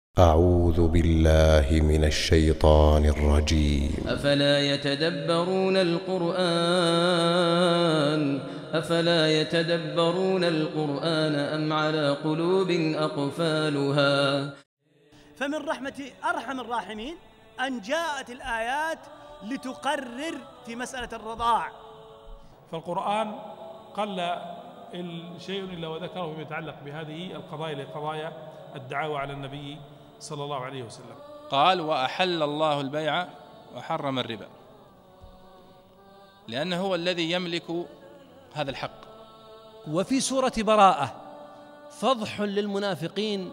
أعوذ بالله من الشيطان الرجيم. أفلا يتدبرون القرآن أم على قلوب أقفالها. فمن رحمة أرحم الراحمين أن جاءت الآيات لتقرر في مسألة الرضاع. فالقرآن قل شيء إلا وذكره فيما يتعلق بهذه القضايا لقضايا الدعاوى على النبي صلى الله عليه وسلم. قال: وأحل الله البيع وحرم الربا، لأنه هو الذي يملك هذا الحق. وفي سورة براءة فضح للمنافقين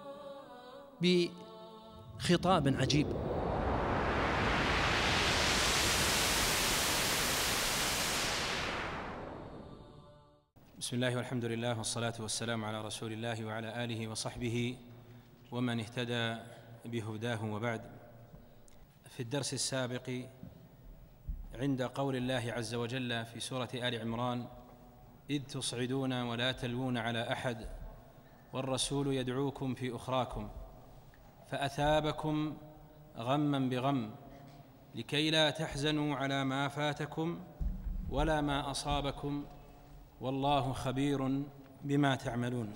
بخطاب عجيب. بسم الله والحمد لله والصلاة والسلام على رسول الله وعلى آله وصحبه ومن اهتدى بهداه، وبعد. في الدرس السابق عند قول الله عز وجل في سورة آل عمران: إذ تصعدون ولا تلوون على أحد والرسول يدعوكم في أخراكم فأثابكم غما بغم لكي لا تحزنوا على ما فاتكم ولا ما أصابكم والله خبير بما تعملون.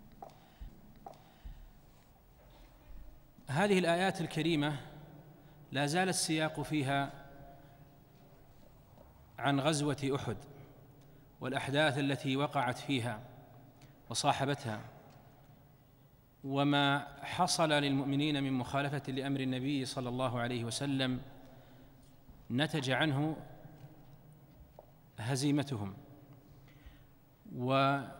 هذه الآيات الكريمة لا زال السياق فيها عن غزوة أحد والأحداث التي وقعت فيها وصاحبتها، وما حصل للمؤمنين من مخالفة لأمر النبي صلى الله عليه وسلم نتج عنه هزيمتهم. وجاءت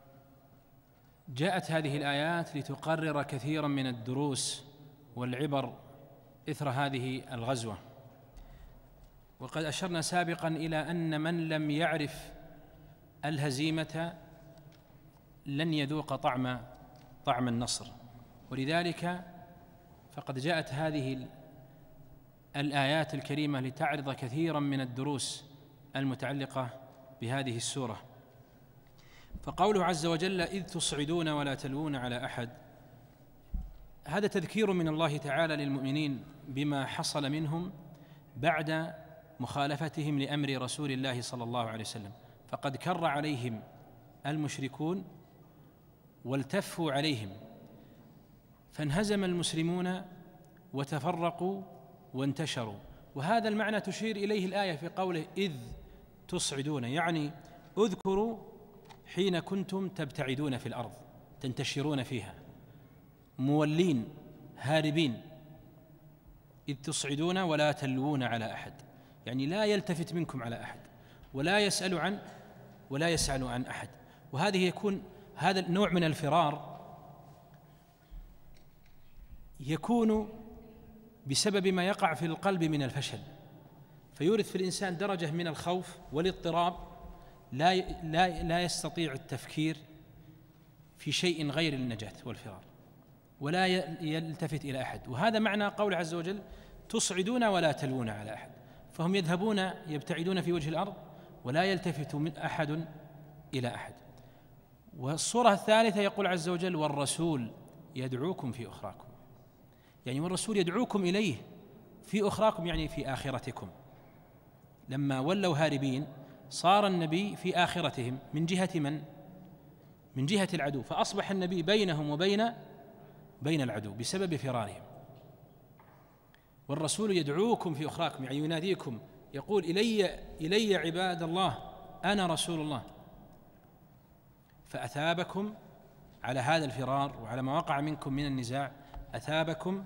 هذه الآيات لتقرر كثيرا من الدروس والعبر إثر هذه الغزوة. وقد أشرنا سابقا إلى أن من لم يعرف الهزيمة لن يذوق طعم النصر، ولذلك فقد جاءت هذه الآيات الكريمة لتعرض كثيرا من الدروس المتعلقة بهذه السورة. فقوله عز وجل: إذ تصعدون ولا تلوون على أحد، هذا تذكير من الله تعالى للمؤمنين بما حصل منهم بعد مخالفتهم لأمر رسول الله صلى الله عليه وسلم، فقد كر عليهم المشركون والتفوا عليهم، فانهزم المسلمون وتفرقوا وانتشروا. وهذا المعنى تشير إليه الآية في قوله: إذ تصعدون، يعني اذكروا حين كنتم تبتعدون في الأرض، تنتشرون فيها مولين هاربين. إذ تصعدون ولا تلوون على أحد، يعني لا يلتفت منكم على أحد ولا يسأل عن أحد. وهذه يكون هذا النوع من الفرار يكون بسبب ما يقع في القلب من الفشل، فيورث في الإنسان درجة من الخوف والاضطراب، لا يستطيع التفكير في شيء غير النجاة والفرار، ولا يلتفت إلى أحد. وهذا معنى قول عز وجل: تصعدون ولا تلوون على أحد، فهم يذهبون يبتعدون في وجه الأرض ولا يلتفت من أحد إلى أحد. والصورة الثالثة يقول عز وجل: والرسول يدعوكم في أخراكم، يعني والرسول يدعوكم إليه في أخراكم، يعني في آخرتكم. لما ولوا هاربين صار النبي في آخرتهم من جهة من؟ من جهة العدو، فأصبح النبي بينهم وبين العدو بسبب فرارهم. والرسول يدعوكم في أخراكم، يعني يناديكم، يقول: إلي عباد الله، أنا رسول الله. فأثابكم على هذا الفرار وعلى ما وقع منكم من النزاع، أثابكم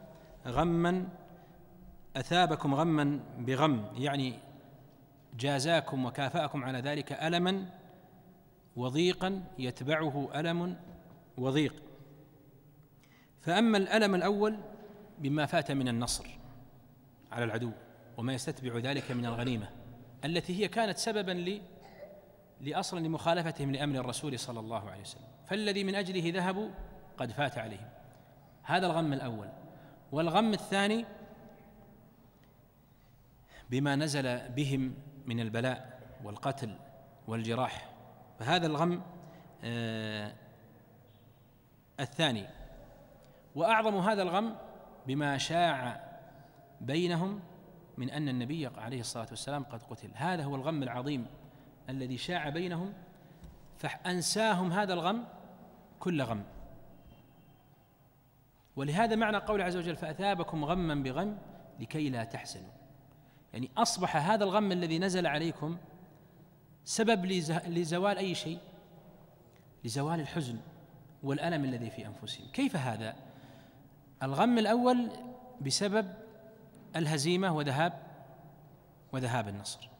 غما بغم، يعني جازاكم وكافأكم على ذلك ألما وضيقا يتبعه ألم وضيق. فأما الألم الأول بما فات من النصر على العدو وما يستتبع ذلك من الغنيمة التي هي كانت سببا لأصل لمخالفتهم لأمر الرسول صلى الله عليه وسلم، فالذي من أجله ذهبوا قد فات عليهم، هذا الغم الأول. والغم الثاني بما نزل بهم من البلاء والقتل والجراح، فهذا الغم الثاني. وأعظم هذا الغم بما شاع بينهم من أن النبي عليه الصلاة والسلام قد قتل. هذا هو الغم العظيم الذي شاع بينهم، فأنساهم هذا الغم كل غم. ولهذا معنى قول عز وجل فأثابكم غما بغم لكي لا تحزنوا، يعني أصبح هذا الغم الذي نزل عليكم سبب لزوال أي شيء، لزوال الحزن والألم الذي في أنفسهم. كيف هذا؟ الغم الأول بسبب الهزيمة وذهاب النصر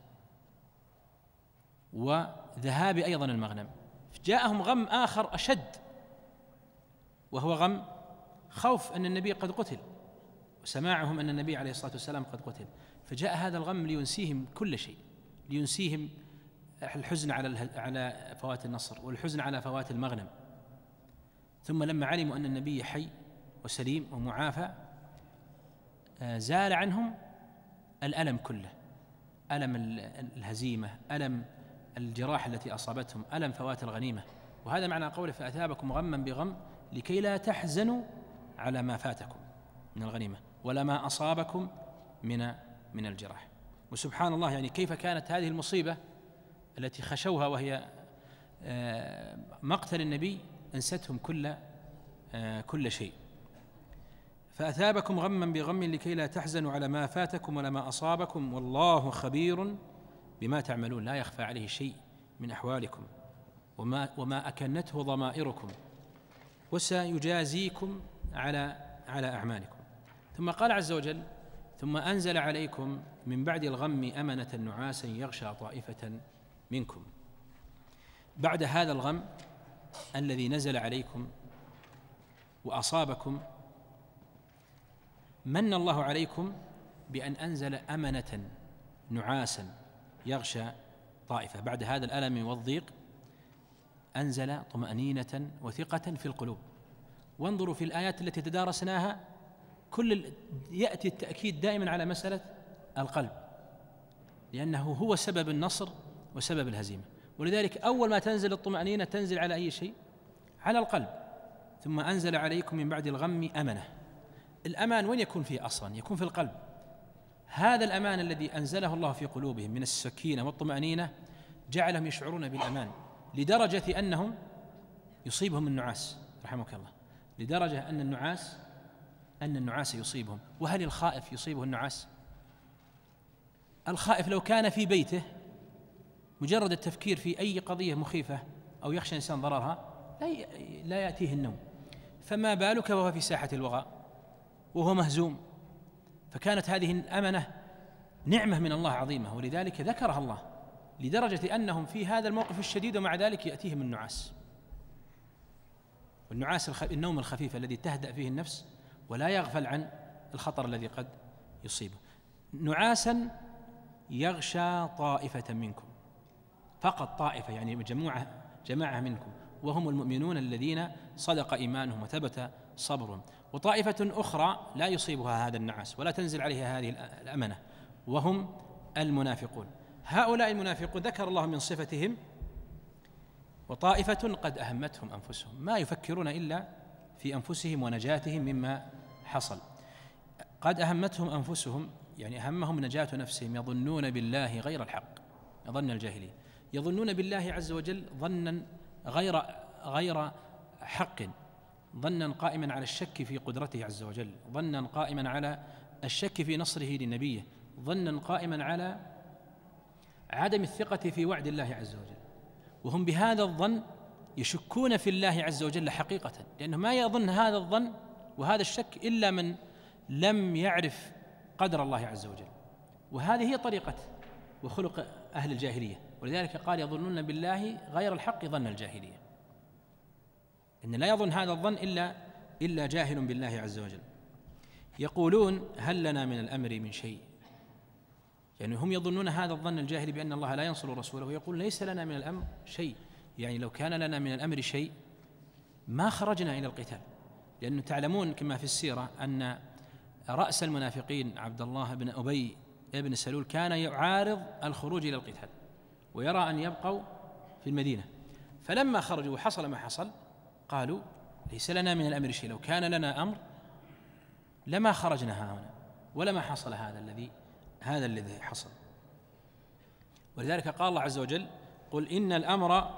وذهاب أيضا المغنم. جاءهم غم آخر أشد، وهو غم خوف أن النبي قد قتل وسماعهم أن النبي عليه الصلاة والسلام قد قتل، فجاء هذا الغم لينسيهم كل شيء، لينسيهم الحزن على فوات النصر والحزن على فوات المغنم. ثم لما علموا أن النبي حي وسليم ومعافى زال عنهم الألم كله، ألم الهزيمة، ألم الجراح التي أصابتهم، ألم فوات الغنيمة. وهذا معنى قوله فأثابكم غما بغم لكي لا تحزنوا على ما فاتكم من الغنيمة ولا ما أصابكم من الجراح. وسبحان الله، يعني كيف كانت هذه المصيبة التي خشوها وهي مقتل النبي أنستهم كل شيء. فأثابكم غما بغم لكي لا تحزنوا على ما فاتكم ولا ما أصابكم والله خبير بما تعملون، لا يخفى عليه شيء من أحوالكم وما أكنته ضمائركم وسيجازيكم على أعمالكم. ثم قال عز وجل ثم أنزل عليكم من بعد الغم أمنة نعاسا يغشى طائفة منكم. بعد هذا الغم الذي نزل عليكم وأصابكم من الله عليكم بأن أنزل أمنة نعاسا يغشى طائفة. بعد هذا الألم والضيق أنزل طمأنينة وثقة في القلوب. وانظروا في الآيات التي تدارسناها يأتي التأكيد دائما على مسألة القلب، لأنه هو سبب النصر وسبب الهزيمة. ولذلك أول ما تنزل الطمأنينة تنزل على أي شيء؟ على القلب. ثم أنزل عليكم من بعد الغم أمنة. الأمان وين يكون فيه أصلا؟ يكون في القلب. هذا الأمان الذي أنزله الله في قلوبهم من السكينة والطمأنينة جعلهم يشعرون بالأمان، لدرجة أنهم يصيبهم النعاس رحمك الله، لدرجة أن النعاس يصيبهم. وهل الخائف يصيبه النعاس؟ الخائف لو كان في بيته مجرد التفكير في أي قضية مخيفة أو يخشى إنسان ضررها لا يأتيه النوم، فما بالك وهو في ساحة الوغى وهو مهزوم. فكانت هذه الأمنة نعمة من الله عظيمة، ولذلك ذكرها الله، لدرجة أنهم في هذا الموقف الشديد ومع ذلك يأتيهم النعاس. والنعاس النوم الخفيف الذي تهدأ فيه النفس ولا يغفل عن الخطر الذي قد يصيبه. نعاسا يغشى طائفة منكم، فقط طائفة يعني جماعة منكم، وهم المؤمنون الذين صدق إيمانهم وثبت صبرهم. وطائفة أخرى لا يصيبها هذا النعاس ولا تنزل عليها هذه الأمنة، وهم المنافقون. هؤلاء المنافقون ذكر الله من صفتهم وطائفة قد أهمتهم أنفسهم، ما يفكرون إلا في أنفسهم ونجاتهم مما حصل. قد أهمتهم أنفسهم يعني أهمهم نجاة نفسهم، يظنون بالله غير الحق، يظن الجاهلية، يظنون بالله عز وجل ظنا غير حق، ظنا قائما على الشك في قدرته عز وجل، ظنا قائما على الشك في نصره لنبيه، ظنا قائما على عدم الثقة في وعد الله عز وجل. وهم بهذا الظن يشكون في الله عز وجل حقيقة، لأنه ما يظن هذا الظن وهذا الشك إلا من لم يعرف قدر الله عز وجل. وهذه هي طريقة وخلق أهل الجاهلية، ولذلك قال يظنون بالله غير الحق ظن الجاهلية، إن لا يظن هذا الظن إلا جاهل بالله عز وجل. يقولون هل لنا من الأمر من شيء، يعني هم يظنون هذا الظن الجاهلي بأن الله لا ينصر رسوله، ويقول ليس لنا من الأمر شيء، يعني لو كان لنا من الأمر شيء ما خرجنا إلى القتال. لأنه تعلمون كما في السيرة أن رأس المنافقين عبد الله بن أبي بن سلول كان يعارض الخروج إلى القتال ويرى أن يبقوا في المدينة، فلما خرجوا وحصل ما حصل قالوا ليس لنا من الأمر شيء، لو كان لنا أمر لما خرجنا هنا ولما حصل هذا الذي حصل. ولذلك قال الله عز وجل: قل إن الأمر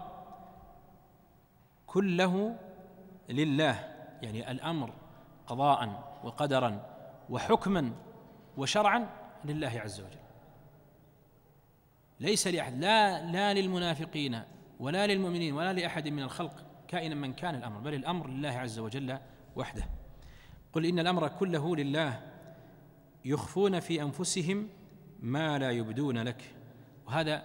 كله لله، يعني الأمر قضاء وقدرا وحكما وشرعا لله عز وجل، ليس لأحد، لا للمنافقين ولا للمؤمنين ولا لأحد من الخلق كائنا من كان الأمر، بل الأمر لله عز وجل وحده. قل إن الأمر كله لله يخفون في أنفسهم ما لا يبدون لك. وهذا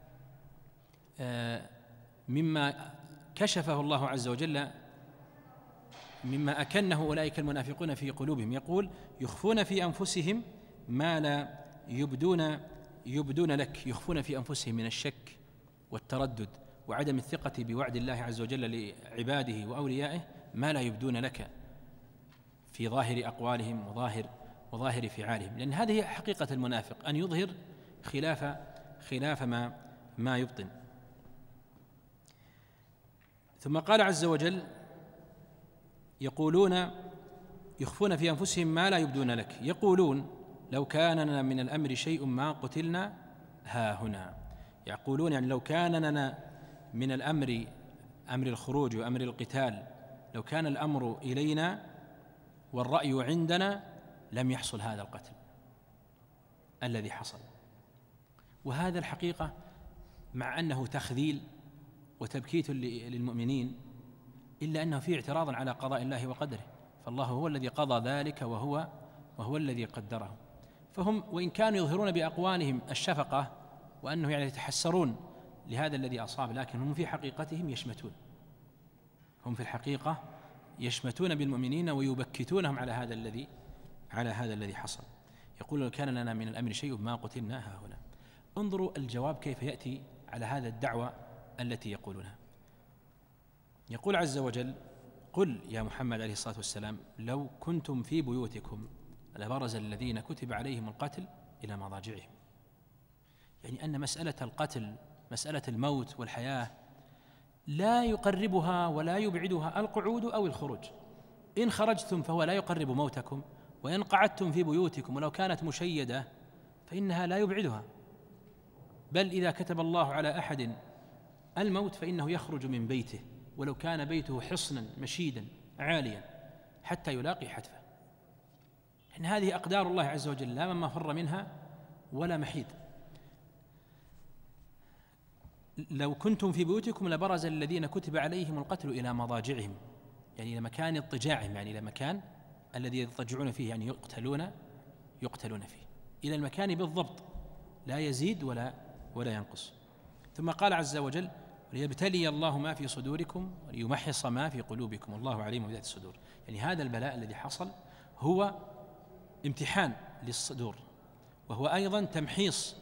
مما كشفه الله عز وجل، مما أكنه أولئك المنافقون في قلوبهم. يقول: يخفون في أنفسهم ما لا يبدون لك، يخفون في أنفسهم من الشك والتردد وعدم الثقة بوعد الله عز وجل لعباده وأوليائه ما لا يبدون لك في ظاهر أقوالهم وظاهر فعالهم، لأن هذه حقيقة المنافق، أن يظهر خلاف ما يبطن. ثم قال عز وجل: يقولون يخفون في أنفسهم ما لا يبدون لك، يقولون لو كان لنا من الأمر شيء ما قتلنا هاهنا. يقولون يعني لو كان لنا من الأمر، أمر الخروج وأمر القتال، لو كان الأمر إلينا والرأي عندنا لم يحصل هذا القتل الذي حصل. وهذا الحقيقة مع أنه تخذيل وتبكيت للمؤمنين، إلا أنه فيه اعتراض على قضاء الله وقدره، فالله هو الذي قضى ذلك وهو الذي قدره. فهم وإن كانوا يظهرون بأقوالهم الشفقة وأنه يعني يتحسرون لهذا الذي أصاب، لكن هم في حقيقتهم يشمتون، هم في الحقيقة يشمتون بالمؤمنين ويبكتونهم على هذا الذي حصل. يقول: لو كان لنا من الأمر شيء ما قتلنا هاهنا. انظروا الجواب كيف يأتي على هذا الدعوة التي يقولونها. يقول عز وجل: قل يا محمد عليه الصلاة والسلام لو كنتم في بيوتكم لبرز الذين كتب عليهم القتل إلى مضاجعهم. يعني أن مسألة القتل، مسألة الموت والحياة، لا يقربها ولا يبعدها القعود أو الخروج. إن خرجتم فهو لا يقرب موتكم، وإن قعدتم في بيوتكم ولو كانت مشيدة فإنها لا يبعدها، بل إذا كتب الله على أحد الموت فإنه يخرج من بيته ولو كان بيته حصنا مشيدا عاليا حتى يلاقي حتفه. إن هذه أقدار الله عز وجل لا مفر منها ولا محيد. لو كنتم في بيوتكم لبرز الذين كتب عليهم القتل إلى مضاجعهم، يعني إلى مكان اضطجاعهم، يعني إلى مكان الذي يضطجعون فيه، يعني يقتلون فيه، إلى المكان بالضبط لا يزيد ولا ينقص. ثم قال عز وجل: ليبتلي الله ما في صدوركم وليمحص ما في قلوبكم والله عليم بذات الصدور. يعني هذا البلاء الذي حصل هو امتحان للصدور، وهو أيضا تمحيص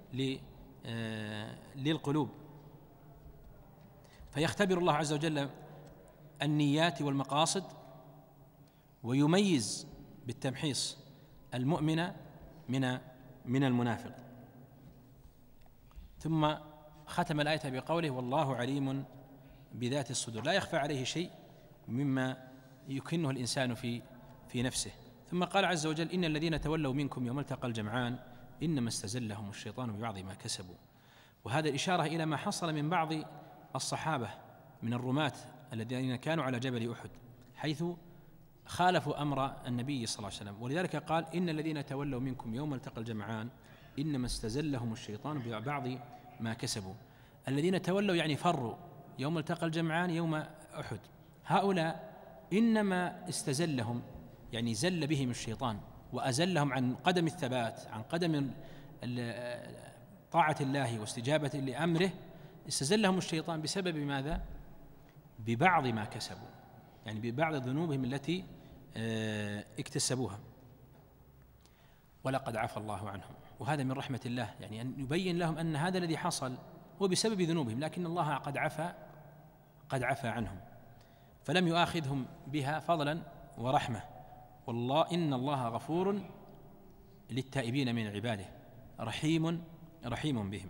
للقلوب، فيختبر الله عز وجل النيات والمقاصد، ويميز بالتمحيص المؤمن من المنافق. ثم ختم الآية بقوله: والله عليم بذات الصدور، لا يخفى عليه شيء مما يكنه الإنسان في نفسه. ثم قال عز وجل: إن الذين تولوا منكم يوم التقى الجمعان إنما استزلهم الشيطان ببعض ما كسبوا. وهذا الإشارة إلى ما حصل من بعض الصحابة من الرماة الذين كانوا على جبل أحد، حيث خالفوا أمر النبي صلى الله عليه وسلم. ولذلك قال: إن الذين تولوا منكم يوم التقى الجمعان إنما استزلهم الشيطان ببعض ما كسبوا. الذين تولوا يعني فروا يوم التقى الجمعان يوم أحد، هؤلاء إنما استزلهم يعني زل بهم الشيطان وأزلهم عن قدم الثبات، عن قدم طاعة الله واستجابة لأمره. استزلهم الشيطان بسبب ماذا؟ ببعض ما كسبوا، يعني ببعض ذنوبهم التي اكتسبوها. ولقد عفى الله عنهم. وهذا من رحمة الله، يعني أن يبين لهم أن هذا الذي حصل هو بسبب ذنوبهم، لكن الله قد عفى عنهم، فلم يؤاخذهم بها فضلا ورحمة. والله إن الله غفور للتائبين من عباده رحيم بهم.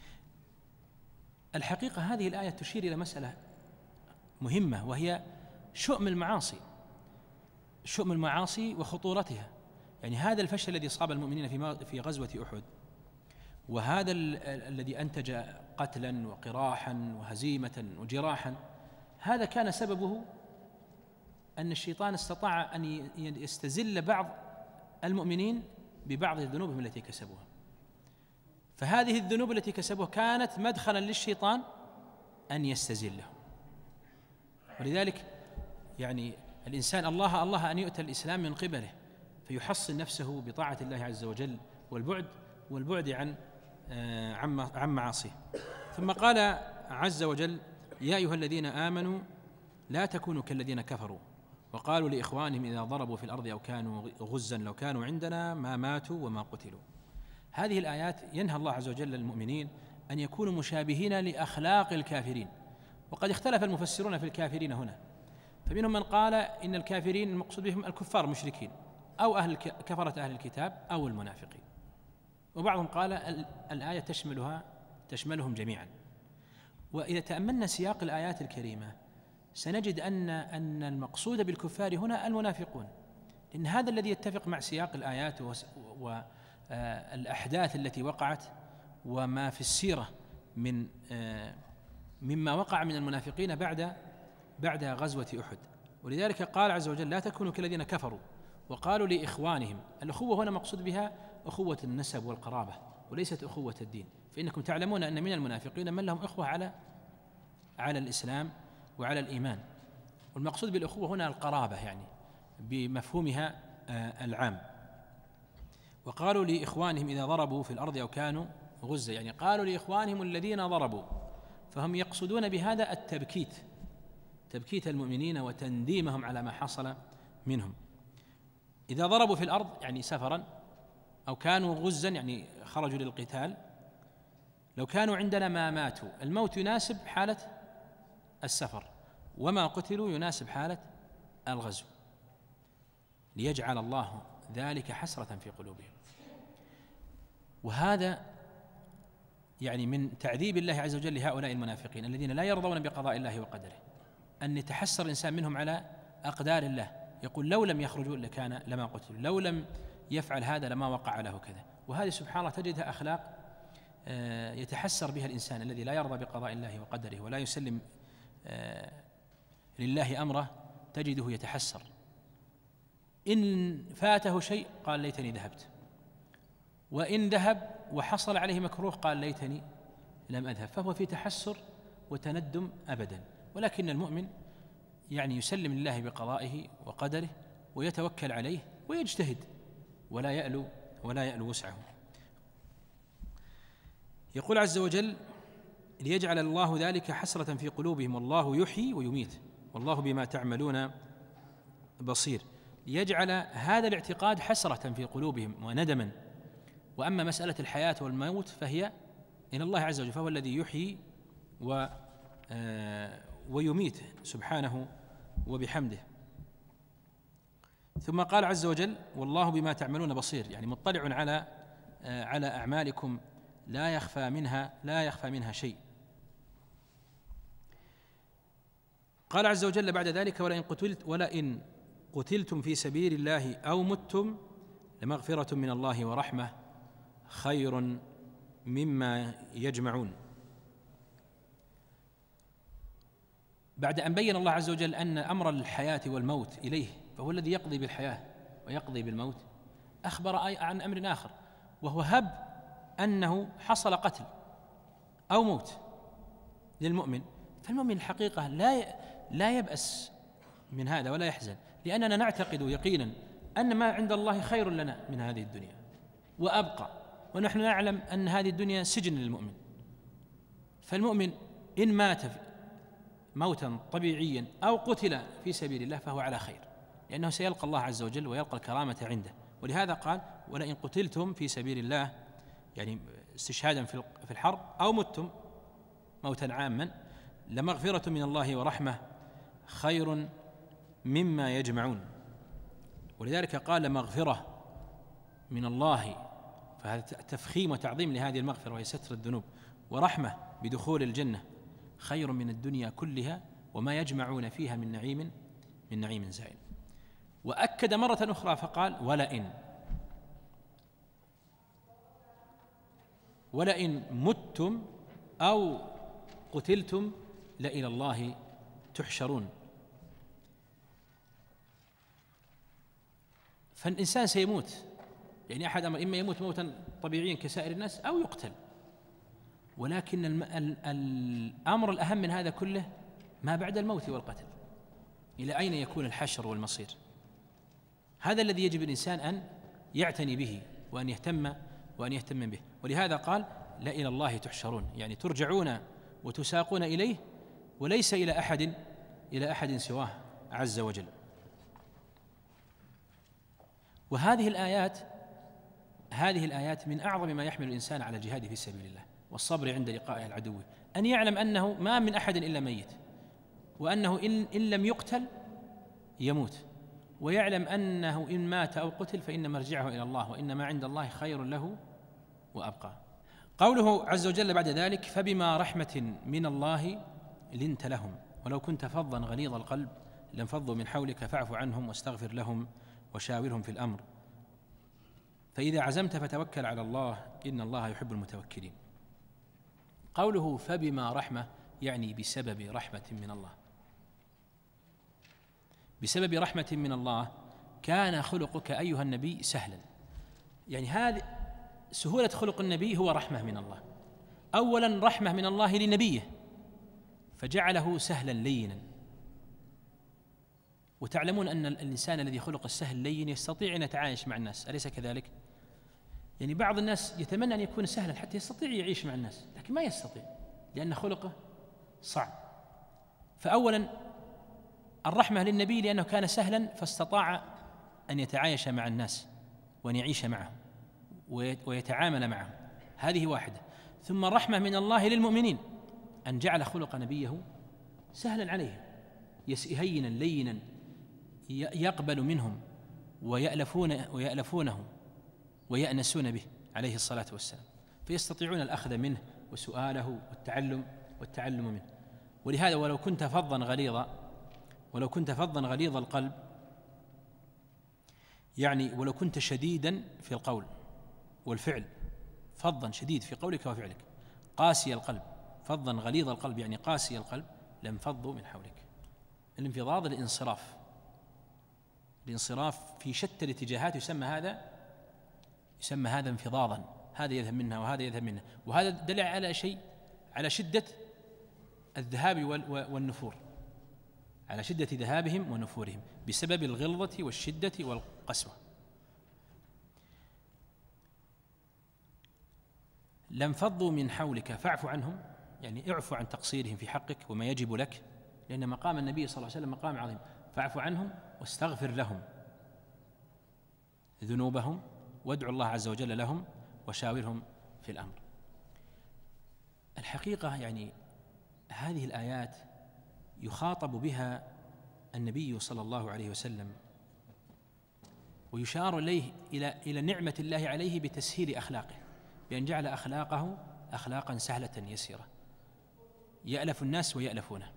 الحقيقة هذه الآية تشير إلى مسألة مهمة، وهي شؤم المعاصي. شؤم المعاصي وخطورتها. يعني هذا الفشل الذي أصاب المؤمنين في غزوة أحد، وهذا الذي أنتج قتلا وقراحا وهزيمة وجراحا، هذا كان سببه أن الشيطان استطاع أن يستزل بعض المؤمنين ببعض ذنوبهم التي كسبوها. فهذه الذنوب التي كسبوها كانت مدخلا للشيطان أن يستزلهم. ولذلك يعني الإنسان الله أن يؤتى الإسلام من قبله فيحصن نفسه بطاعة الله عز وجل والبعد عن معاصيه. ثم قال عز وجل: يا أيها الذين آمنوا لا تكونوا كالذين كفروا وقالوا لإخوانهم إذا ضربوا في الأرض أو كانوا غزا لو كانوا عندنا ما ماتوا وما قتلوا. هذه الآيات ينهى الله عز وجل المؤمنين أن يكونوا مشابهين لأخلاق الكافرين. وقد اختلف المفسرون في الكافرين هنا، فمنهم من قال إن الكافرين المقصود بهم الكفار المشركين أو كفرة أهل الكتاب أو المنافقين، وبعضهم قال الآية تشملهم جميعا. وإذا تأملنا سياق الآيات الكريمة سنجد أن المقصود بالكفار هنا المنافقون، لأن هذا الذي يتفق مع سياق الآيات والأحداث التي وقعت وما في السيرة مما وقع من المنافقين بعد غزوة أحد. ولذلك قال عز وجل: لا تكونوا كالذين كفروا وقالوا لإخوانهم. الأخوة هنا مقصود بها أخوة النسب والقرابة وليست أخوة الدين، فإنكم تعلمون أن من المنافقين من لهم إخوة على الإسلام وعلى الإيمان. والمقصود بالأخوة هنا القرابة يعني بمفهومها العام. وقالوا لإخوانهم إذا ضربوا في الأرض أو كانوا غزة، يعني قالوا لإخوانهم الذين ضربوا، فهم يقصدون بهذا تبكيت المؤمنين وتنديمهم على ما حصل منهم. إذا ضربوا في الأرض يعني سفرا، أو كانوا غزا يعني خرجوا للقتال، لو كانوا عندنا ما ماتوا. الموت يناسب حالة السفر، وما قتلوا يناسب حالة الغزو، ليجعل الله ذلك حسرة في قلوبهم. وهذا يعني من تعذيب الله عز وجل لهؤلاء المنافقين الذين لا يرضون بقضاء الله وقدره، أن يتحسر الإنسان منهم على أقدار الله، يقول لو لم يخرجوا لما قتلوا، لو لم يفعل هذا لما وقع له كذا. وهذه سبحان الله تجدها أخلاق يتحسر بها الإنسان الذي لا يرضى بقضاء الله وقدره ولا يسلم لله أمره، تجده يتحسر. إن فاته شيء قال ليتني ذهبت، وإن ذهب وحصل عليه مكروه قال ليتني لم أذهب، فهو في تحسر وتندم أبدا. ولكن المؤمن يعني يسلم لله بقضائه وقدره ويتوكل عليه ويجتهد ولا يألو وسعه. يقول عز وجل: ليجعل الله ذلك حسرة في قلوبهم والله يحيي ويميت والله بما تعملون بصير. ليجعل هذا الاعتقاد حسرة في قلوبهم وندما. وأما مسألة الحياة والموت فهي إلى الله عز وجل، فهو الذي يحيي ويميت سبحانه وبحمده. ثم قال عز وجل: والله بما تعملون بصير، يعني مطلع على أعمالكم لا يخفى منها شيء. قال عز وجل بعد ذلك: ولئن قتلتم في سبيل الله أو متم لمغفرة من الله ورحمة خير مما يجمعون. بعد أن بين الله عز وجل أن أمر الحياة والموت إليه، فهو الذي يقضي بالحياة ويقضي بالموت، أخبر عن أمر آخر، وهو هب أنه حصل قتل أو موت للمؤمن، فالمؤمن الحقيقة لا يبأس من هذا ولا يحزن، لأننا نعتقد يقينا أن ما عند الله خير لنا من هذه الدنيا وأبقى، ونحن نعلم أن هذه الدنيا سجن للمؤمن. فالمؤمن إن مات موتا طبيعيا أو قتل في سبيل الله فهو على خير، لأنه سيلقى الله عز وجل ويلقى الكرامة عنده. ولهذا قال: ولئن قتلتم في سبيل الله، يعني استشهادا في الحرب، أو متم موتا عاما لمغفرة من الله ورحمة خير مما يجمعون. ولذلك قال مغفرة من الله، فهذا تفخيم وتعظيم لهذه المغفرة وهي ستر الذنوب، ورحمة بدخول الجنة خير من الدنيا كلها وما يجمعون فيها من نعيم زائل. وأكد مرة أخرى فقال ولئن متم أو قتلتم لإلى الله تحشرون. فالإنسان سيموت، يعني أحد أمر، إما يموت موتا طبيعيا كسائر الناس أو يقتل، ولكن الأمر الأهم من هذا كله ما بعد الموت والقتل، إلى أين يكون الحشر والمصير. هذا الذي يجب الإنسان أن يعتني به وأن يهتم به. ولهذا قال لا إلى الله تحشرون، يعني ترجعون وتساقون إليه وليس إلى أحد سواه عز وجل. وهذه الآيات من أعظم ما يحمل الإنسان على الجهاد في سبيل الله والصبر عند لقائه العدو، أن يعلم أنه ما من أحد إلا ميت، وأنه إن لم يقتل يموت، ويعلم أنه إن مات أو قتل فإن مرجعه إلى الله، وإن ما عند الله خير له وأبقى. قوله عز وجل بعد ذلك فبما رحمة من الله لنت لهم ولو كنت فظا غليظ القلب لانفضوا من حولك فاعف عنهم واستغفر لهم وشاورهم في الأمر فإذا عزمت فتوكل على الله إن الله يحب المتوكلين. قوله فبما رحمة يعني بسبب رحمة من الله، بسبب رحمة من الله كان خلقك أيها النبي سهلا. يعني هذه سهولة خلق النبي هو رحمة من الله. أولا رحمة من الله لنبيه فجعله سهلا لينا، وتعلمون أن الإنسان الذي خلق السهل لين يستطيع أن يتعايش مع الناس، أليس كذلك؟ يعني بعض الناس يتمنى أن يكون سهلا حتى يستطيع يعيش مع الناس، لكن ما يستطيع لأن خلقه صعب. فأولا الرحمة للنبي لأنه كان سهلا فاستطاع أن يتعايش مع الناس وأن يعيش معهم ويتعامل معهم، هذه واحدة. ثم الرحمة من الله للمؤمنين أن جعل خلق نبيه سهلا عليهم، هينا لينا يقبل منهم ويألفونه ويأنسون به عليه الصلاة والسلام، فيستطيعون الأخذ منه وسؤاله والتعلم منه. ولهذا ولو كنت فظا غليظ القلب، يعني ولو كنت شديدا في القول والفعل، فظا شديد في قولك وفعلك، قاسي القلب، فظا غليظ القلب يعني قاسي القلب، لانفضوا من حولك. الانفضاض الانصراف في شتى الاتجاهات يسمى هذا انفضاضا، هذا يذهب منها وهذا يذهب منها، وهذا دل على شدة الذهاب والنفور، على شدة ذهابهم ونفورهم بسبب الغلظة والشدة والقسوة. لانفضوا من حولك فاعف عنهم، يعني اعفو عن تقصيرهم في حقك وما يجب لك، لأن مقام النبي صلى الله عليه وسلم مقام عظيم. فاعف عنهم واستغفر لهم ذنوبهم وادعوا الله عز وجل لهم وشاورهم في الأمر. الحقيقة يعني هذه الآيات يخاطب بها النبي صلى الله عليه وسلم، ويشار إليه إلى نعمة الله عليه بتسهيل أخلاقه، بأن جعل أخلاقه أخلاقا سهلة يسيرة يألف الناس ويألفونه.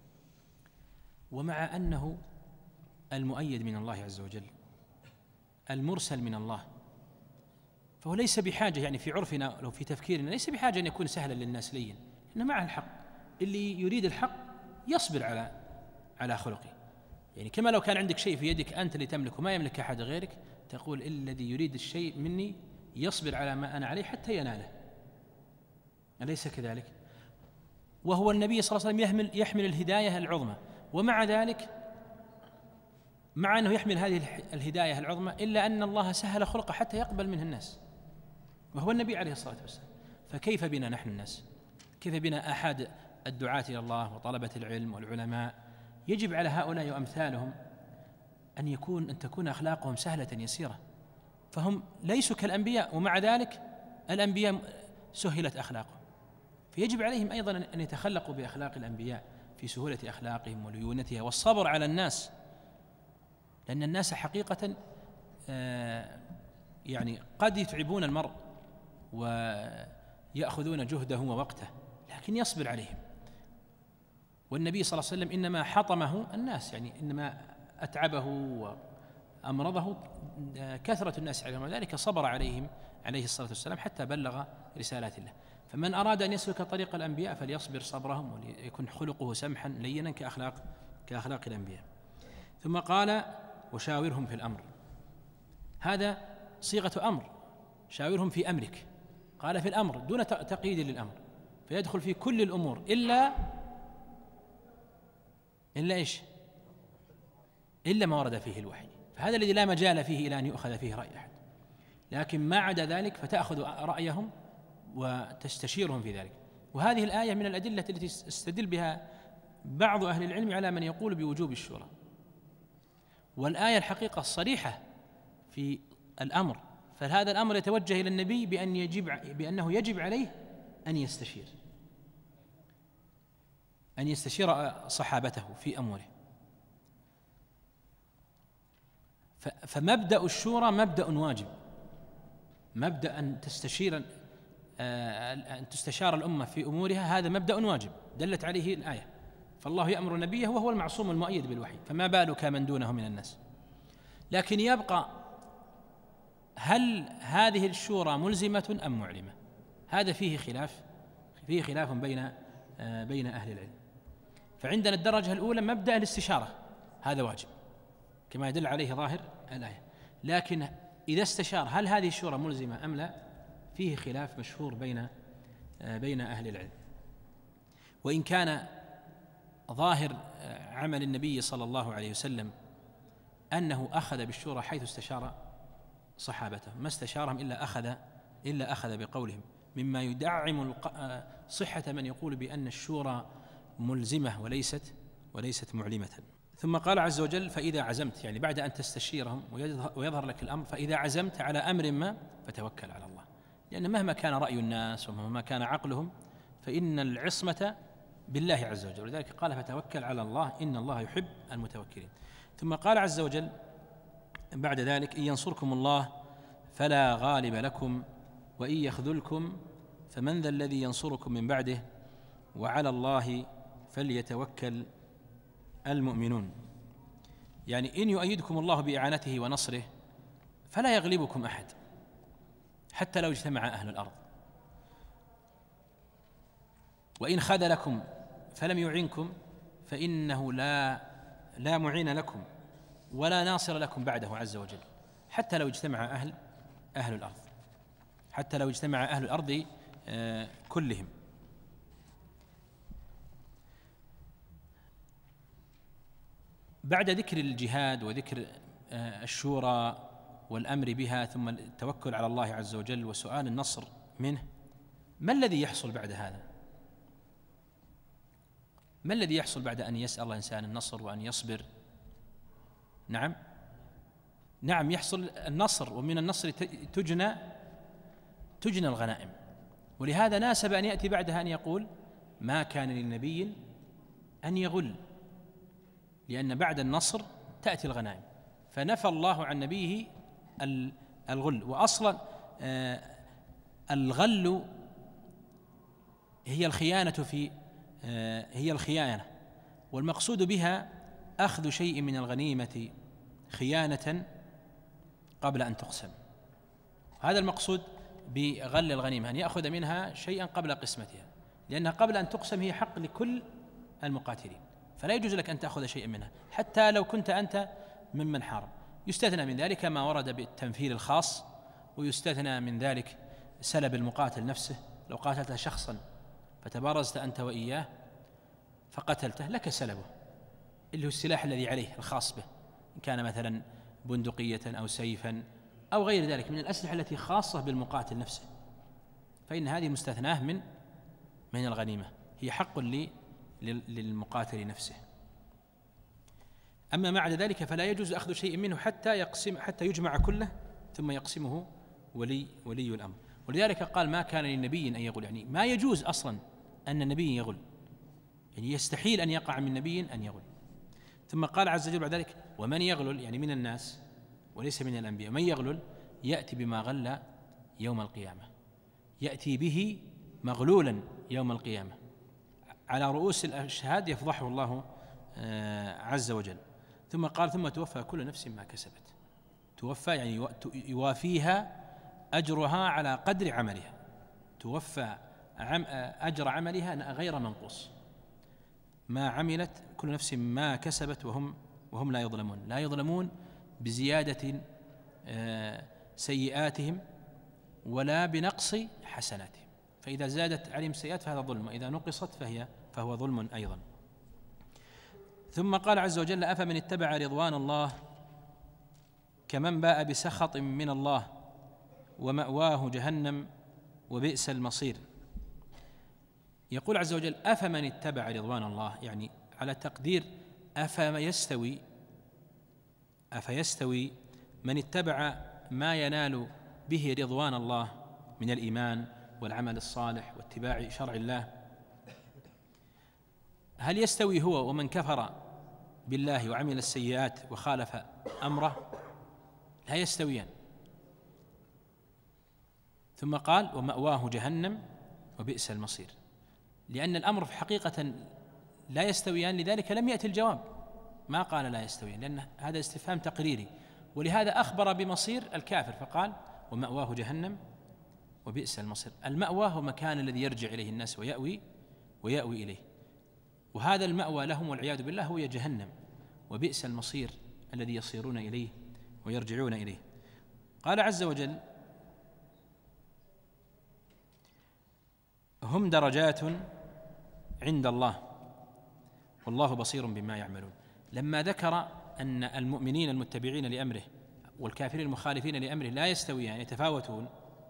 ومع أنه المؤيد من الله عز وجل المرسل من الله، فهو ليس بحاجة، يعني في عرفنا لو في تفكيرنا ليس بحاجة أن يكون سهلا للناس لين، إنه مع الحق اللي يريد الحق يصبر على خلقه. يعني كما لو كان عندك شيء في يدك أنت اللي تملكه ما يملك أحد غيرك، تقول الذي يريد الشيء مني يصبر على ما أنا عليه حتى يناله، أليس كذلك؟ وهو النبي صلى الله عليه وسلم يحمل الهداية العظمى، ومع ذلك مع أنه يحمل هذه الهداية العظمى إلا أن الله سهل خلقه حتى يقبل منه الناس، وهو النبي عليه الصلاة والسلام. فكيف بنا نحن الناس؟ كيف بنا أحد الدعاة إلى الله وطلبة العلم والعلماء؟ يجب على هؤلاء وأمثالهم أن تكون أخلاقهم سهلة يسيرة، فهم ليسوا كالأنبياء، ومع ذلك الأنبياء سهلت أخلاقهم، فيجب عليهم أيضا أن يتخلقوا بأخلاق الأنبياء في سهولة أخلاقهم وليونتها والصبر على الناس، لأن الناس حقيقة يعني قد يتعبون المرء ويأخذون جهده ووقته، لكن يصبر عليهم. والنبي صلى الله عليه وسلم إنما حطمه الناس، يعني إنما أتعبه أمرضه كثرة الناس عليهم، وذلك صبر عليهم عليه الصلاة والسلام حتى بلغ رسالات الله. فمن أراد أن يسلك طريق الأنبياء فليصبر صبرهم وليكن خلقه سمحا لينا كأخلاق الأنبياء. ثم قال وشاورهم في الأمر، هذا صيغة أمر، شاورهم في أمرك، قال في الأمر دون تقييد للأمر، فيدخل في كل الأمور إلا إيش؟ إلا ما ورد فيه الوحي، فهذا الذي لا مجال فيه إلى أن يؤخذ فيه رأي أحد، لكن ما عدا ذلك فتأخذ رأيهم وتستشيرهم في ذلك. وهذه الآية من الأدلة التي استدل بها بعض أهل العلم على من يقول بوجوب الشورى، والآية الحقيقة الصريحة في الأمر، فهذا الأمر يتوجه إلى النبي بأنه يجب عليه أن يستشير صحابته في أموره. فمبدأ الشورى مبدأ واجب، مبدأ أن تستشار الأمة في أمورها، هذا مبدأ واجب دلت عليه الآية، فالله يأمر نبيه وهو المعصوم المؤيد بالوحي، فما بالك من دونه من الناس. لكن يبقى هل هذه الشورى ملزمة أم معلمة؟ هذا فيه خلاف بين أهل العلم. فعندنا الدرجة الأولى مبدأ الاستشارة، هذا واجب كما يدل عليه ظاهر الآية، لكن إذا استشار هل هذه الشورى ملزمة أم لا، فيه خلاف مشهور بين أهل العلم. وإن كان ظاهر عمل النبي صلى الله عليه وسلم أنه أخذ بالشورى حيث استشار صحابته، ما استشارهم إلا أخذ بقولهم، مما يدعم صحة من يقول بأن الشورى ملزمة وليست معلمة. ثم قال عز وجل فإذا عزمت، يعني بعد أن تستشيرهم ويظهر لك الأمر، فإذا عزمت على أمر ما فتوكل على الله، لأن مهما كان رأي الناس ومهما كان عقلهم فإن العصمة بالله عز وجل، ولذلك قال فتوكل على الله إن الله يحب المتوكلين. ثم قال عز وجل بعد ذلك إن ينصركم الله فلا غالب لكم وإن يخذلكم فمن ذا الذي ينصركم من بعده وعلى الله فليتوكل المؤمنون. يعني إن يؤيدكم الله بإعانته ونصره فلا يغلبكم أحد حتى لو اجتمع أهل الأرض، وإن خذلكم فلم يعنكم فإنه لا معين لكم ولا ناصر لكم بعده عز وجل، حتى لو اجتمع أهل الأرض، حتى لو اجتمع أهل الأرض كلهم. بعد ذكر الجهاد وذكر الشورى والأمر بها ثم التوكل على الله عز وجل وسؤال النصر منه، ما الذي يحصل بعد هذا؟ ما الذي يحصل بعد أن يسأل الإنسان النصر وأن يصبر؟ نعم يحصل النصر، ومن النصر تجنى الغنائم، ولهذا ناسب أن يأتي بعدها أن يقول ما كان للنبي أن يغل، لأن بعد النصر تأتي الغنائم، فنفى الله عن نبيه الغل. وأصلا الغل هي الخيانة، والمقصود بها أخذ شيء من الغنيمة خيانة قبل أن تقسم. هذا المقصود بغل الغنيمة، أن يأخذ منها شيئا قبل قسمتها، لأنها قبل أن تقسم هي حق لكل المقاتلين، فلا يجوز لك أن تأخذ شيئا منها حتى لو كنت أنت ممن حارب. يستثنى من ذلك ما ورد بالتنفيذ الخاص، ويستثنى من ذلك سلب المقاتل نفسه، لو قاتلت شخصا فتبارزت أنت وإياه فقتلته لك سلبه، اللي هو السلاح الذي عليه الخاص به، إن كان مثلا بندقية أو سيفا أو غير ذلك من الأسلحة التي خاصة بالمقاتل نفسه، فإن هذه مستثناه من الغنيمة، هي حق للمقاتل نفسه. أما بعد ذلك فلا يجوز أخذ شيء منه حتى يجمع كله ثم يقسمه ولي الأمر. ولذلك قال ما كان للنبي أن يغل، يعني ما يجوز أصلا أن النبي يغل، يعني يستحيل أن يقع من نبي أن يغل. ثم قال عز وجل بعد ذلك ومن يغلل، يعني من الناس وليس من الأنبياء، من يغلل يأتي بما غل يوم القيامة، يأتي به مغلولا يوم القيامة على رؤوس الأشهاد يفضحه الله عز وجل. ثم قال ثم توفى كل نفس ما كسبت، توفى يعني يوافيها أجرها على قدر عملها، توفى أجر عملها غير منقوص، ما عملت كل نفس ما كسبت وهم لا يظلمون، لا يظلمون بزيادة سيئاتهم ولا بنقص حسناتهم، فإذا زادت عليهم سيئات فهذا ظلم، وإذا نقصت فهو ظلم أيضا. ثم قال عز وجل: أفمن اتبع رضوان الله كمن باء بسخط من الله ومأواه جهنم وبئس المصير. يقول عز وجل: أفمن اتبع رضوان الله، يعني على تقدير أفيستوي من اتبع ما ينال به رضوان الله من الإيمان والعمل الصالح واتباع شرع الله، هل يستوي هو ومن كفر بالله وعمل السيئات وخالف أمره؟ لا يستويان. ثم قال: ومأواه جهنم وبئس المصير، لأن الأمر في حقيقة لا يستويان، لذلك لم يأتي الجواب، ما قال لا يستويان، لأن هذا استفهام تقريري، ولهذا أخبر بمصير الكافر فقال: ومأواه جهنم وبئس المصير. المأوى هو مكان الذي يرجع إليه الناس ويأوي إليه، وهذا المأوى لهم والعياذ بالله هو جهنم، وبئس المصير الذي يصيرون إليه ويرجعون إليه. قال عز وجل: هم درجات عند الله والله بصير بما يعملون. لما ذكر أن المؤمنين المتبعين لأمره والكافرين المخالفين لأمره لا يستويان يتفاوتون،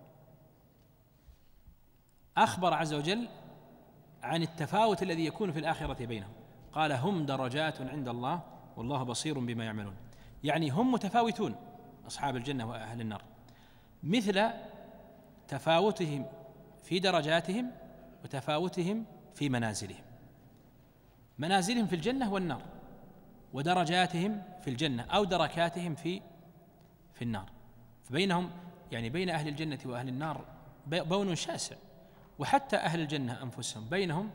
أخبر عز وجل عن التفاوت الذي يكون في الآخرة بينهم، قال: هم درجات عند الله والله بصير بما يعملون، يعني هم متفاوتون أصحاب الجنة وأهل النار، مثل تفاوتهم في درجاتهم وتفاوتهم في منازلهم في الجنة والنار، ودرجاتهم في الجنة أو دركاتهم في النار، فبينهم يعني بين أهل الجنة وأهل النار بون شاسع، وحتى أهل الجنة أنفسهم بينهم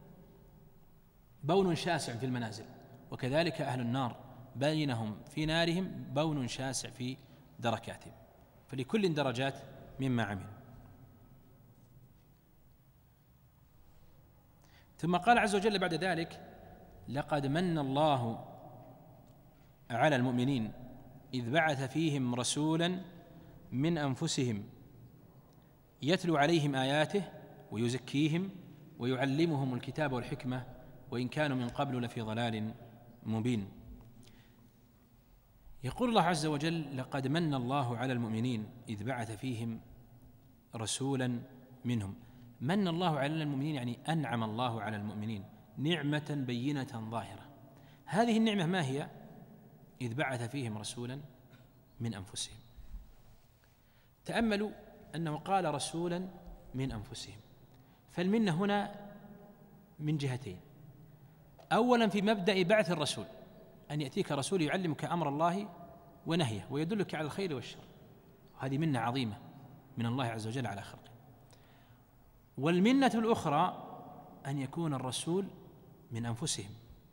بون شاسع في المنازل، وكذلك أهل النار بينهم في نارهم بون شاسع في دركاتهم، فلكل درجات مما عملوا. ثم قال عز وجل بعد ذلك: لقد من الله على المؤمنين إذ بعث فيهم رسولا من أنفسهم يتلو عليهم آياته ويزكيهم ويعلمهم الكتاب والحكمة وإن كانوا من قبل لفي ضلال مبين. يقول الله عز وجل: لقد من الله على المؤمنين إذ بعث فيهم رسولا منهم. من الله على المؤمنين يعني أنعم الله على المؤمنين نعمة بينة ظاهرة. هذه النعمة ما هي؟ إذ بعث فيهم رسولا من أنفسهم. تأملوا أنه قال رسولا من أنفسهم، فالمنة هنا من جهتين: أولا في مبدأ بعث الرسول، أن يأتيك رسول يعلمك أمر الله ونهيه ويدلك على الخير والشر، وهذه منة عظيمة من الله عز وجل على خلقه. والمنة الأخرى أن يكون الرسول من أنفسهم،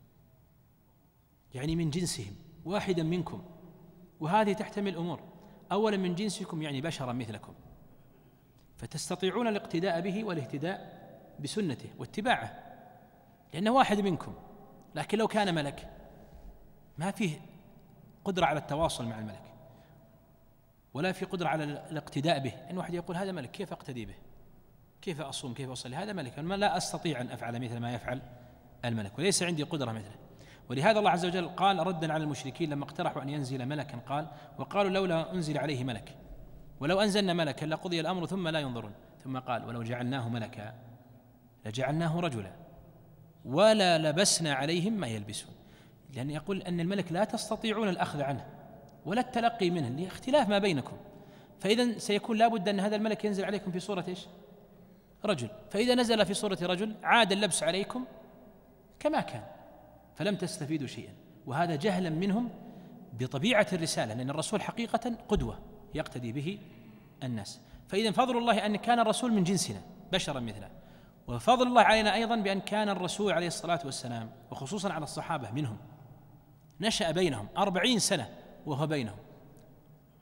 يعني من جنسهم، واحدا منكم، وهذه تحتمل أمور: أولا من جنسكم يعني بشرا مثلكم، فتستطيعون الاقتداء به والاهتداء بسنته واتباعه لأنه واحد منكم. لكن لو كان ملك ما فيه قدرة على التواصل مع الملك ولا في قدرة على الاقتداء به، إن واحد يقول هذا ملك كيف أقتدي به، كيف أصوم، كيف أصلي، هذا ملك، أنا لا أستطيع أن أفعل مثل ما يفعل الملك وليس عندي قدرة مثله. ولهذا الله عز وجل قال ردا على المشركين لما اقترحوا أن ينزل ملكا، قال: وقالوا لولا أنزل عليه ملك، ولو أنزلنا ملكا لقضي الأمر ثم لا ينظرون، ثم قال: ولو جعلناه ملكا لجعلناه رجلا ولا لبسنا عليهم ما يلبسون. لأن يقول أن الملك لا تستطيعون الأخذ عنه ولا التلقي منه لاختلاف ما بينكم، فإذا سيكون لابد أن هذا الملك ينزل عليكم في صورة إيش؟ رجل، فإذا نزل في صورة رجل عاد اللبس عليكم كما كان، فلم تستفيدوا شيئا. وهذا جهلا منهم بطبيعة الرسالة، لأن الرسول حقيقة قدوة يقتدي به الناس. فإذا فضل الله أن كان الرسول من جنسنا بشرا مثله، وفضل الله علينا أيضا بأن كان الرسول عليه الصلاة والسلام وخصوصا على الصحابة منهم، نشأ بينهم 40 سنة وهو بينهم،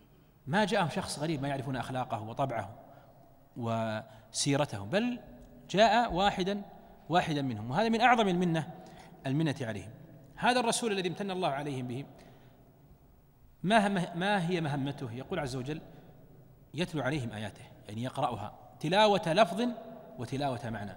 ما جاءهم شخص غريب ما يعرفون أخلاقه وطبعه وسيرته، بل جاء واحدا منهم، وهذا من أعظم المنة عليهم. هذا الرسول الذي امتن الله عليهم به ما هي مهمته؟ يقول عز وجل: يتلو عليهم آياته، يعني يقرأها تلاوة لفظ وتلاوة معنى،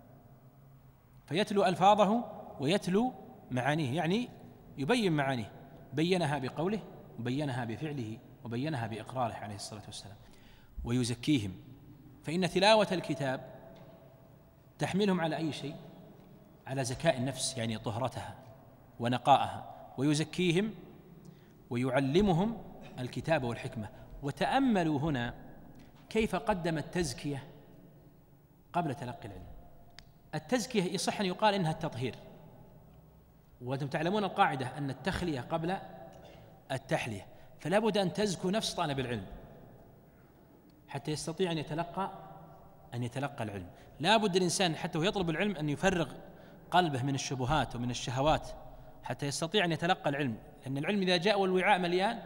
فيتلو ألفاظه ويتلو معانيه، يعني يبين معانيه، بينها بقوله وبينها بفعله وبينها بإقراره عليه الصلاة والسلام. ويزكيهم، فإن تلاوة الكتاب تحملهم على أي شيء؟ على زكاء النفس، يعني طهرتها ونقاءها. ويزكيهم ويعلمهم الكتاب والحكمة. وتأملوا هنا كيف قدم التزكية قبل تلقي العلم. التزكية يصح أن يقال إنها التطهير، وأنتم تعلمون القاعدة أن التخلية قبل التحلية، فلا بد أن تزكو نفس طالب العلم حتى يستطيع أن يتلقى العلم. لا بد الإنسان حتى وهو يطلب العلم أن يفرغ قلبه من الشبهات ومن الشهوات حتى يستطيع أن يتلقى العلم، لأن العلم إذا جاء والوعاء مليان،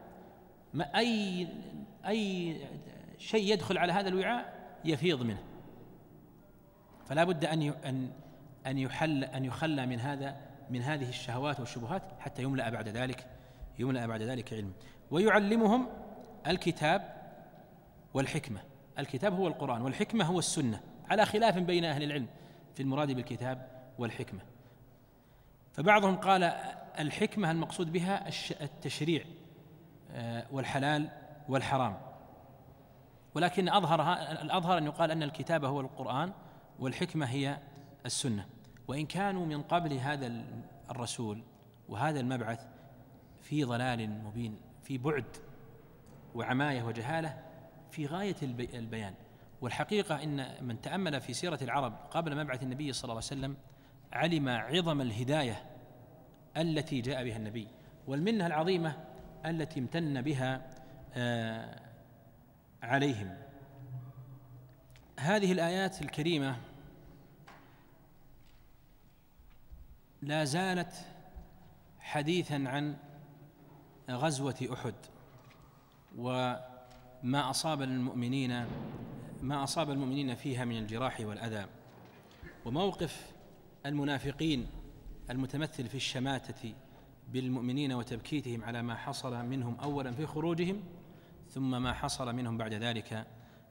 أي شيء يدخل على هذا الوعاء يفيض منه، فلا بد أن يخلى من هذه الشهوات والشبهات حتى يملأ بعد ذلك علم. ويعلمهم الكتاب والحكمة. الكتاب هو القرآن، والحكمة هو السنة، على خلاف بين أهل العلم في المراد بالكتاب والحكمة. فبعضهم قال الحكمة المقصود بها التشريع والحلال والحرام، ولكن الأظهر أن يقال أن الكتاب هو القرآن والحكمة هي السنة. وإن كانوا من قبل هذا الرسول وهذا المبعث في ضلال مبين، في بعد وعماية وجهالة في غاية البيان. والحقيقة إن من تأمل في سيرة العرب قبل مبعث النبي صلى الله عليه وسلم علم عظم الهداية التي جاء بها النبي، والمنة العظيمة التي امتن بها عليهم. هذه الآيات الكريمة لا زالت حديثا عن غزوة أحد وما أصاب المؤمنين فيها من الجراح والأذى، وموقف المنافقين المتمثل في الشماتة بالمؤمنين وتبكيتهم على ما حصل منهم أولا في خروجهم، ثم ما حصل منهم بعد ذلك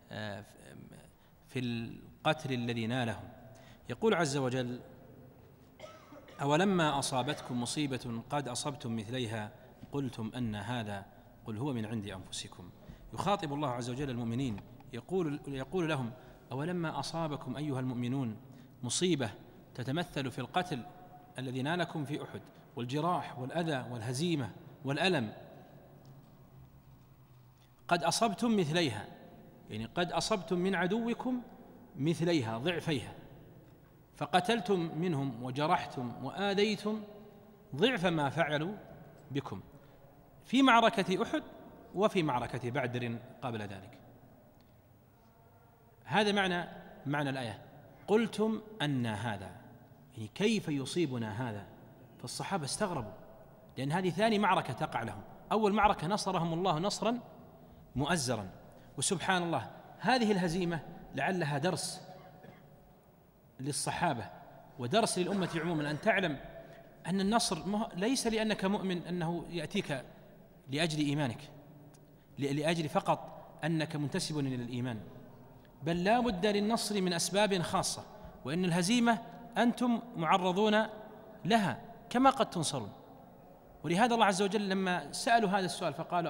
في القتل الذي نالهم. يقول عز وجل: أولما أصابتكم مصيبة قد أصبتم مثليها قلتم أن هذا قل هو من عند أنفسكم. يخاطب الله عز وجل المؤمنين يقول لهم: أولما أصابكم أيها المؤمنون مصيبة تتمثل في القتل الذي نالكم في أحد والجراح والأذى والهزيمة والألم، قد أصبتم مثليها، يعني قد أصبتم من عدوكم مثليها ضعفيها، فقتلتم منهم وجرحتم وآذيتم ضعف ما فعلوا بكم في معركة أحد وفي معركة بدر قبل ذلك. هذا معنى الآية. قلتم أن هذا، يعني كيف يصيبنا هذا؟ فالصحابة استغربوا، لأن هذه ثاني معركة تقع لهم. أول معركة نصرهم الله نصرا مؤزرا، وسبحان الله هذه الهزيمة لعلها درس للصحابة ودرس للأمة عموما، أن تعلم أن النصر ليس لأنك مؤمن أنه يأتيك لأجل إيمانك، لأجل فقط أنك منتسب إلى الإيمان، بل لا بد للنصر من أسباب خاصة، وإن الهزيمة أنتم معرضون لها كما قد تنصرون. ولهذا الله عز وجل لما سألوا هذا السؤال فقالوا: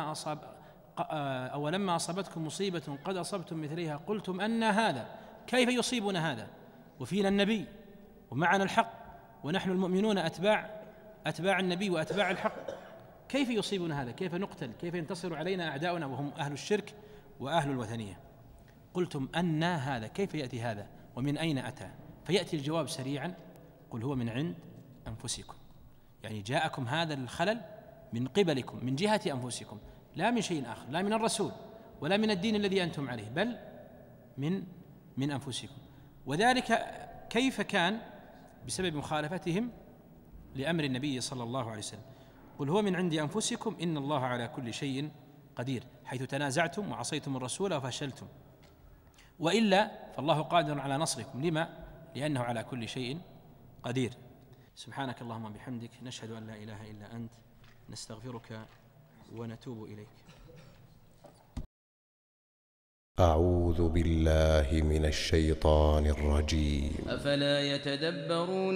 أولما أصابتكم مصيبة قد أصبتم مثليها قلتم أن هذا، كيف يصيبنا هذا وفينا النبي ومعنا الحق ونحن المؤمنون أتباع النبي وأتباع الحق، كيف يصيبنا هذا؟ كيف نقتل؟ كيف ينتصر علينا أعداؤنا وهم أهل الشرك وأهل الوثنية؟ قلتم أن هذا، كيف يأتي هذا ومن أين أتى؟ فيأتي الجواب سريعا: قل هو من عند أنفسكم، يعني جاءكم هذا الخلل من قبلكم من جهة أنفسكم، لا من شيء آخر، لا من الرسول ولا من الدين الذي أنتم عليه، بل من أنفسكم. وذلك كيف كان؟ بسبب مخالفتهم لأمر النبي صلى الله عليه وسلم. قل هو من عند أنفسكم إن الله على كل شيء قدير. حيث تنازعتم وعصيتم الرسول وفشلتم، وإلا فالله قادر على نصركم. لما؟ لأنه على كل شيء قدير. سبحانك اللهم وبحمدك، نشهد أن لا إله إلا أنت، نستغفرك ونتوب إليك. أعوذ بالله من الشيطان الرجيم. أفلا يتدبرون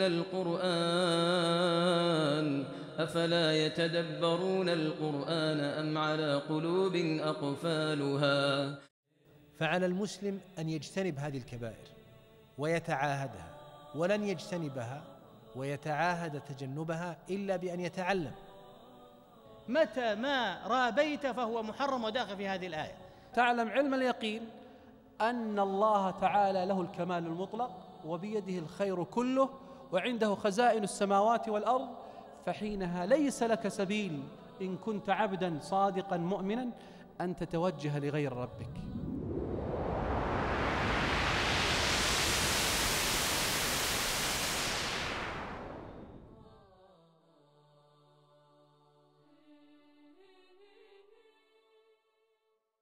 القرآن أم على قلوب أقفالها. فعلى المسلم أن يجتنب هذه الكبائر ويتعاهدها، ولن يجتنبها ويتعاهد تجنبها إلا بأن يتعلم. متى ما رابيت فهو محرم وداخل في هذه الآية. تعلم علم اليقين أن الله تعالى له الكمال المطلق وبيده الخير كله وعنده خزائن السماوات والأرض، فحينها ليس لك سبيل إن كنت عبدا صادقا مؤمنا أن تتوجه لغير ربك.